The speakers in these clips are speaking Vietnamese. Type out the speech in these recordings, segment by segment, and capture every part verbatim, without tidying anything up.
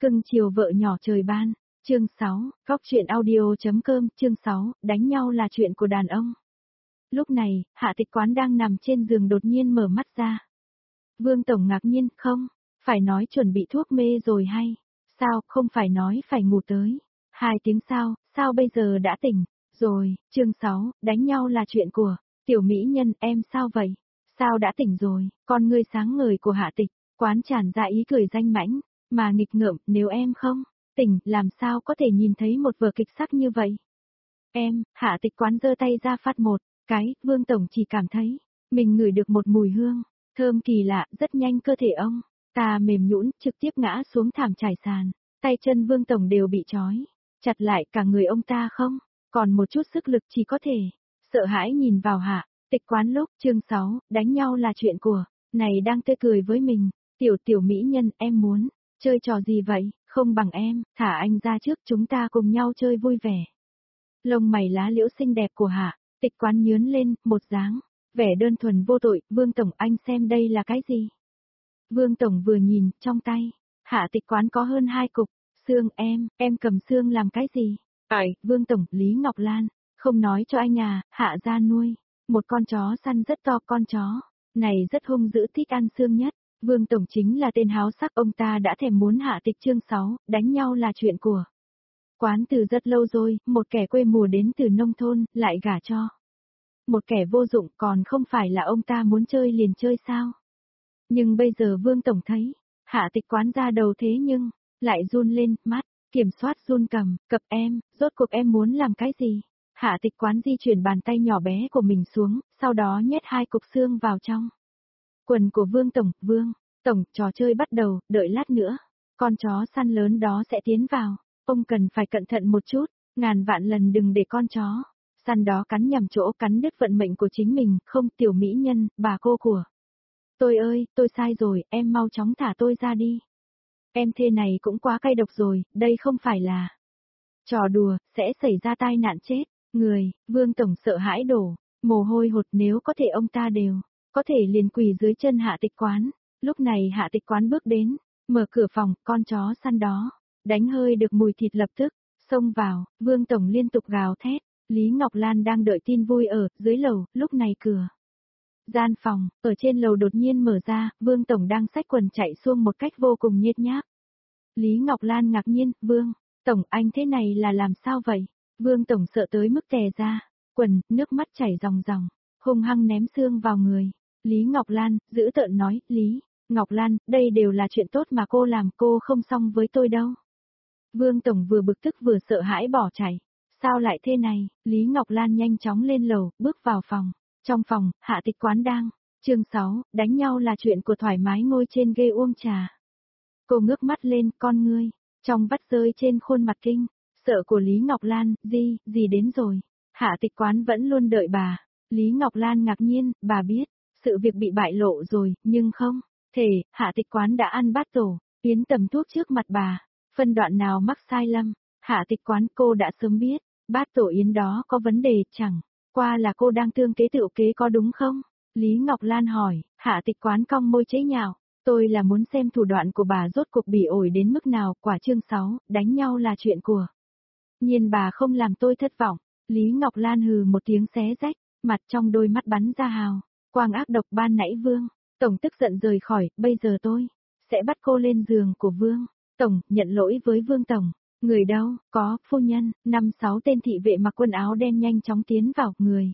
Cưng chiều vợ nhỏ trời ban, chương sáu, góc chuyện audio.com, chương sáu, đánh nhau là chuyện của đàn ông. Lúc này, Hạ Tịch Quán đang nằm trên giường đột nhiên mở mắt ra. Vương Tổng ngạc nhiên, không, phải nói chuẩn bị thuốc mê rồi hay, sao, không phải nói phải ngủ tới. Hai tiếng sau, sao bây giờ đã tỉnh, rồi, chương sáu, đánh nhau là chuyện của, tiểu mỹ nhân, em sao vậy? Sao đã tỉnh rồi, con ngươi sáng ngời của Hạ Tịch Quán tràn ra ý cười danh mãnh, mà nghịch ngợm, nếu em không tỉnh, làm sao có thể nhìn thấy một vở kịch sắc như vậy? Em, Hạ Tịch Quán giơ tay ra phát một cái, Vương Tổng chỉ cảm thấy, mình ngửi được một mùi hương, thơm kỳ lạ, rất nhanh cơ thể ông ta mềm nhũn, trực tiếp ngã xuống thảm trải sàn, tay chân Vương Tổng đều bị trói chặt lại, cả người ông ta không còn một chút sức lực, chỉ có thể sợ hãi nhìn vào Hạ Tịch Quán. Lúc chương sáu, đánh nhau là chuyện của, này đang tươi cười với mình, tiểu tiểu mỹ nhân, em muốn chơi trò gì vậy, không bằng em, thả anh ra trước, chúng ta cùng nhau chơi vui vẻ. Lông mày lá liễu xinh đẹp của Hạ Tịch Quán nhướn lên, một dáng vẻ đơn thuần vô tội. Vương Tổng, anh xem đây là cái gì? Vương Tổng vừa nhìn, trong tay Hạ Tịch Quán có hơn hai cục xương. Em, em cầm xương làm cái gì? Ải, Vương Tổng, Lý Ngọc Lan không nói cho anh à, Hạ gia nuôi một con chó săn rất to, con chó này rất hung dữ, thích ăn xương nhất. Vương Tổng chính là tên háo sắc, ông ta đã thèm muốn Hạ Tịch. Chương sáu, đánh nhau là chuyện của Quán từ rất lâu rồi, một kẻ quê mùa đến từ nông thôn, lại gả cho một kẻ vô dụng, còn không phải là ông ta muốn chơi liền chơi sao? Nhưng bây giờ Vương Tổng thấy Hạ Tịch Quán ra đầu, thế nhưng lại run lên, mắt kiểm soát run cầm cập. Em, rốt cuộc em muốn làm cái gì? Hạ Tịch Quán di chuyển bàn tay nhỏ bé của mình xuống, sau đó nhét hai cục xương vào trong quần của Vương Tổng. Vương Tổng, trò chơi bắt đầu, đợi lát nữa con chó săn lớn đó sẽ tiến vào, ông cần phải cẩn thận một chút, ngàn vạn lần đừng để con chó săn đó cắn nhầm chỗ, cắn đứt vận mệnh của chính mình. Không, tiểu mỹ nhân, bà cô của tôi ơi, tôi sai rồi, em mau chóng thả tôi ra đi. Em thế này cũng quá cay độc rồi, đây không phải là trò đùa, sẽ xảy ra tai nạn chết người. Vương Tổng sợ hãi đổ mồ hôi hột, nếu có thể ông ta đều có thể liền quỳ dưới chân Hạ Tịch Quán. Lúc này Hạ Tịch Quán bước đến, mở cửa phòng, con chó săn đó đánh hơi được mùi thịt lập tức xông vào. Vương Tổng liên tục gào thét. Lý Ngọc Lan đang đợi tin vui ở dưới lầu, lúc này cửa gian phòng ở trên lầu đột nhiên mở ra, Vương Tổng đang xách quần chạy xuông một cách vô cùng nhếch nhác. Lý Ngọc Lan ngạc nhiên, Vương Tổng, anh thế này là làm sao vậy? Vương Tổng sợ tới mức tè ra quần, nước mắt chảy ròng ròng, hung hăng ném xương vào người. Lý Ngọc Lan dữ tợn nói, Lý Ngọc Lan, đây đều là chuyện tốt mà cô làm, cô không xong với tôi đâu. Vương Tổng vừa bực tức vừa sợ hãi bỏ chạy. Sao lại thế này? Lý Ngọc Lan nhanh chóng lên lầu, bước vào phòng. Trong phòng, Hạ Tịch Quán đang. Chương sáu, đánh nhau là chuyện của, thoải mái ngồi trên ghế uống trà. Cô ngước mắt lên, con ngươi trong vắt rơi trên khuôn mặt kinh sợ của Lý Ngọc Lan. Gì, gì đến rồi? Hạ Tịch Quán vẫn luôn đợi bà. Lý Ngọc Lan ngạc nhiên, bà biết sự việc bị bại lộ rồi, nhưng không thể. Hạ Tịch Quán đã ăn bát tổ yến tầm thuốc trước mặt bà, phân đoạn nào mắc sai lầm. Hạ Tịch Quán, cô đã sớm biết bát tổ yến đó có vấn đề, chẳng qua là cô đang tương kế tựu kế, có đúng không? Lý Ngọc Lan hỏi. Hạ Tịch Quán cong môi chế nhạo. Tôi là muốn xem thủ đoạn của bà rốt cuộc bị ổi đến mức nào. Quả chương sáu, đánh nhau là chuyện của nhiên bà không làm tôi thất vọng. Lý Ngọc Lan hừ một tiếng xé rách, mặt trong đôi mắt bắn ra hào quang ác độc. Ban nãy Vương Tổng tức giận rời khỏi, bây giờ tôi sẽ bắt cô lên giường của Vương Tổng, nhận lỗi với Vương Tổng. Người đâu, có, phu nhân. Năm sáu tên thị vệ mặc quần áo đen nhanh chóng tiến vào, người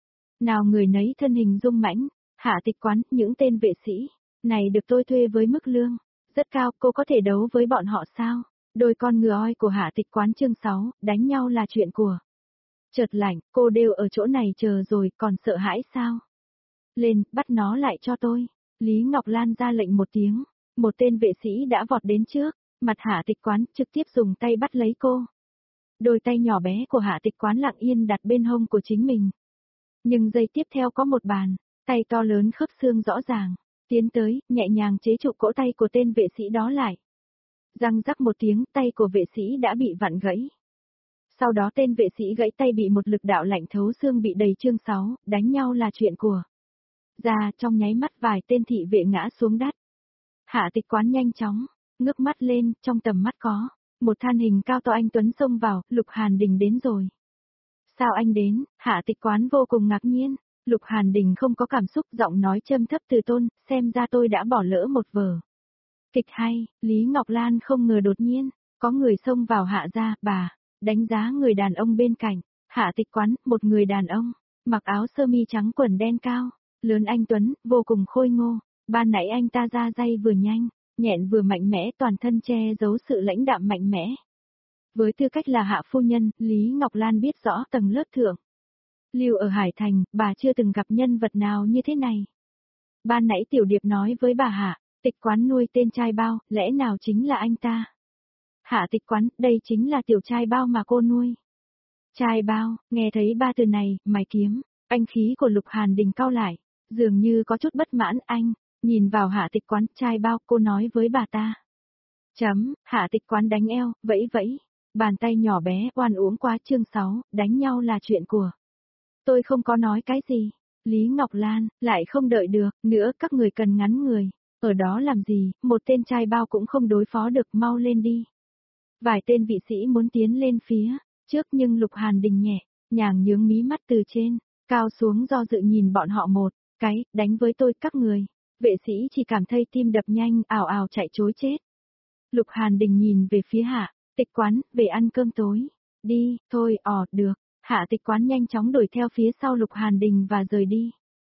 nào người nấy thân hình dung mãnh. Hạ Tịch Quán, những tên vệ sĩ này được tôi thuê với mức lương rất cao, cô có thể đấu với bọn họ sao? Đôi con ngựa oi của Hạ Tịch Quán. Chương sáu, đánh nhau là chuyện của chợt lạnh, cô đều ở chỗ này chờ rồi, còn sợ hãi sao? Lên, bắt nó lại cho tôi. Lý Ngọc Lan ra lệnh một tiếng, một tên vệ sĩ đã vọt đến trước mặt Hạ Tịch Quán, trực tiếp dùng tay bắt lấy cô. Đôi tay nhỏ bé của Hạ Tịch Quán lặng yên đặt bên hông của chính mình. Nhưng giây tiếp theo có một bàn tay to lớn khớp xương rõ ràng tiến tới, nhẹ nhàng chế trụ cổ tay của tên vệ sĩ đó lại. Răng rắc một tiếng, tay của vệ sĩ đã bị vặn gãy. Sau đó tên vệ sĩ gãy tay bị một lực đạo lạnh thấu xương bị đầy. Chương sáu, đánh nhau là chuyện của ra. Trong nháy mắt vài tên thị vệ ngã xuống đất. Hạ Tịch Quán nhanh chóng ngước mắt lên, trong tầm mắt có một thân hình cao to anh tuấn xông vào, Lục Hàn Đình đến rồi. Sao anh đến? Hạ Tịch Quán vô cùng ngạc nhiên. Lục Hàn Đình không có cảm xúc, giọng nói châm thấp từ tôn, xem ra tôi đã bỏ lỡ một vở kịch hay. Lý Ngọc Lan không ngờ đột nhiên có người xông vào Hạ gia, bà đánh giá người đàn ông bên cạnh. Hạ Tịch Quán, một người đàn ông mặc áo sơ mi trắng quần đen cao, lớn anh tuấn, vô cùng khôi ngô. Ban nãy anh ta ra dây vừa nhanh, nhẹn vừa mạnh mẽ, toàn thân che giấu sự lãnh đạm mạnh mẽ. Với tư cách là hạ phu nhân, Lý Ngọc Lan biết rõ tầng lớp thượng lưu ở Hải Thành, bà chưa từng gặp nhân vật nào như thế này. Ban nãy Tiểu Điệp nói với bà Hạ Tịch Quán nuôi tên trai bao, lẽ nào chính là anh ta? Hạ Tịch Quán, đây chính là tiểu trai bao mà cô nuôi. Trai bao, nghe thấy ba từ này, mày kiếm, anh khí của Lục Hàn Đình cau lại, dường như có chút bất mãn. Anh nhìn vào Hạ Tịch Quán, trai bao, cô nói với bà ta. Chấm, Hạ Tịch Quán đánh eo, vẫy vẫy, bàn tay nhỏ bé, oan uổng quá. Chương sáu, đánh nhau là chuyện của tôi, không có nói cái gì. Lý Ngọc Lan, lại không đợi được nữa, các người cần ngắn người, ở đó làm gì, một tên trai bao cũng không đối phó được, mau lên đi. Vài tên vị sĩ muốn tiến lên phía trước nhưng Lục Hàn Đình nhẹ nhàng nhướng mí mắt từ trên cao xuống, do dự nhìn bọn họ một cái, đánh với tôi các người. Vệ sĩ chỉ cảm thấy tim đập nhanh, ào ào chạy trối chết. Lục Hàn Đình nhìn về phía Hạ Tịch Quán, về ăn cơm tối. Đi, thôi, ỏ, được. Hạ Tịch Quán nhanh chóng đuổi theo phía sau Lục Hàn Đình và rời đi.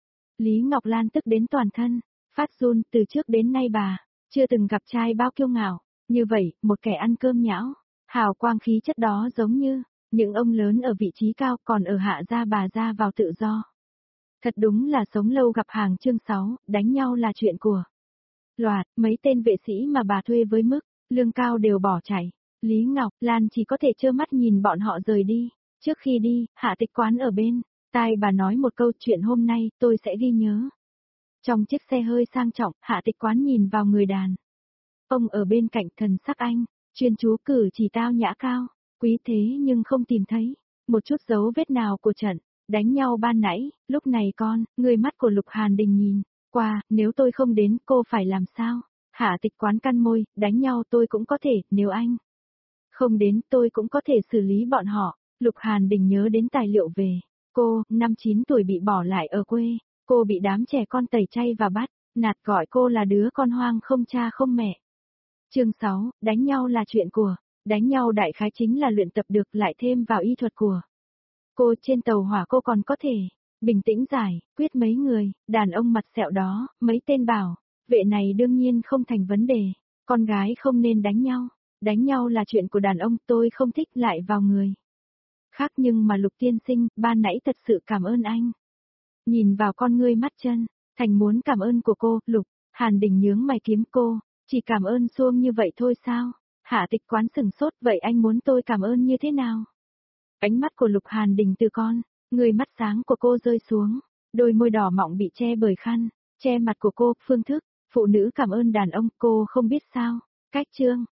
Lý Ngọc Lan tức đến toàn thân phát run, từ trước đến nay bà chưa từng gặp trai bao kiêu ngạo như vậy, một kẻ ăn cơm nhão, hào quang khí chất đó giống như những ông lớn ở vị trí cao, còn ở Hạ gia bà ra vào tự do. Thật đúng là sống lâu gặp hàng. Chương sáu, đánh nhau là chuyện của loạt, mấy tên vệ sĩ mà bà thuê với mức lương cao đều bỏ chạy. Lý Ngọc Lan chỉ có thể trơ mắt nhìn bọn họ rời đi. Trước khi đi, Hạ Tịch Quán ở bên tai bà nói một câu, chuyện hôm nay tôi sẽ ghi nhớ. Trong chiếc xe hơi sang trọng, Hạ Tịch Quán nhìn vào người đàn ông ở bên cạnh, thần sắc anh chuyên chú, cử chỉ tao nhã cao quý, thế nhưng không tìm thấy một chút dấu vết nào của trận đánh nhau ban nãy. Lúc này con người mắt của Lục Hàn Đình nhìn qua, nếu tôi không đến cô phải làm sao? Hạ Tịch Quán cắn môi, đánh nhau tôi cũng có thể, nếu anh không đến tôi cũng có thể xử lý bọn họ. Lục Hàn Đình nhớ đến tài liệu về cô, năm chín tuổi bị bỏ lại ở quê, cô bị đám trẻ con tẩy chay và bắt nạt, gọi cô là đứa con hoang không cha không mẹ. Chương sáu, đánh nhau là chuyện của đánh nhau đại khái chính là luyện tập được lại thêm vào y thuật của cô. Trên tàu hỏa cô còn có thể bình tĩnh giải quyết mấy người đàn ông mặt sẹo đó, mấy tên bảo vệ này đương nhiên không thành vấn đề. Con gái không nên đánh nhau, đánh nhau là chuyện của đàn ông, tôi không thích lại vào người khác. Nhưng mà Lục tiên sinh, ban nãy thật sự cảm ơn anh. Nhìn vào con ngươi mắt chân thành muốn cảm ơn của cô, Lục Hàn Đình nhướng mày kiếm, cô chỉ cảm ơn suông như vậy thôi sao? Hạ Tịch Quán sừng sốt, vậy anh muốn tôi cảm ơn như thế nào? Ánh mắt của Lục Hàn Đình từ con người mắt sáng của cô rơi xuống, đôi môi đỏ mọng bị che bởi khăn che mặt của cô. Phương thức phụ nữ cảm ơn đàn ông, cô không biết sao? Cách chương